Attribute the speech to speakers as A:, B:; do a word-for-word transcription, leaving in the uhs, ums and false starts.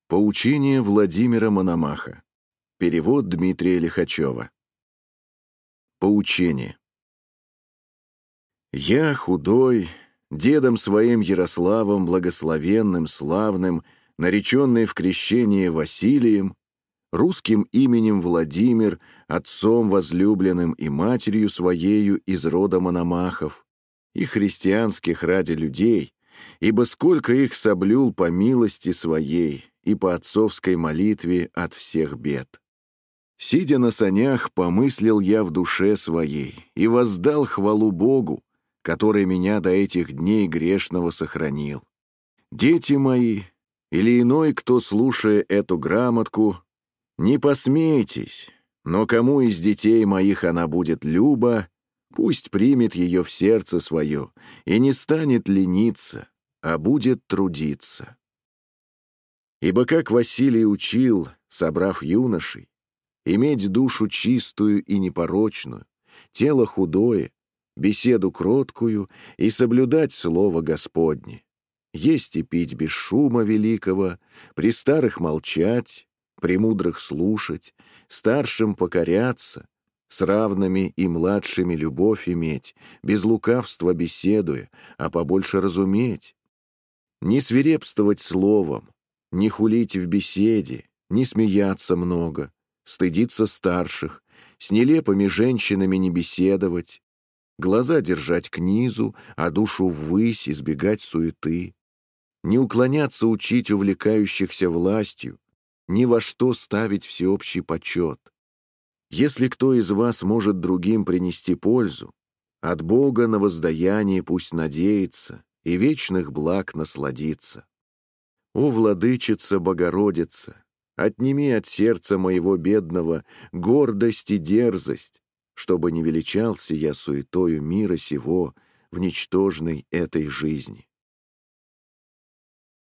A: Поучение Владимира Мономаха. Перевод Дмитрия Лихачева. Поучение. Я худой, дедом своим Ярославом благословенным, славным, нареченный в крещении Василием, русским именем Владимир, отцом возлюбленным и матерью своею из рода Мономахов, и христианских ради людей, ибо сколько их соблюл по милости своей и по отцовской молитве от всех бед. Сидя на санях, помыслил я в душе своей и воздал хвалу Богу, который меня до этих дней грешного сохранил. Дети мои, или иной, кто, слушая эту грамотку, не посмейтесь, но кому из детей моих она будет люба, пусть примет ее в сердце свое и не станет лениться, а будет трудиться. Ибо как Василий учил, собрав юношей, иметь душу чистую и непорочную, тело худое, беседу кроткую и соблюдать слово Господне, есть и пить без шума великого, при старых молчать, при мудрых слушать, старшим покоряться, с равными и младшими любовь иметь, без лукавства беседуя, а побольше разуметь, не свирепствовать словом, не хулить в беседе, не смеяться много, стыдиться старших, с нелепыми женщинами не беседовать, глаза держать к низу, а душу ввысь, избегать суеты, не уклоняться учить увлекающихся властью, ни во что ставить всеобщий почет. Если кто из вас может другим принести пользу, от Бога на воздаяние пусть надеется и вечных благ насладится. О, Владычица Богородица, отними от сердца моего бедного гордость и дерзость, чтобы не величался я суетою мира сего в ничтожной этой жизни.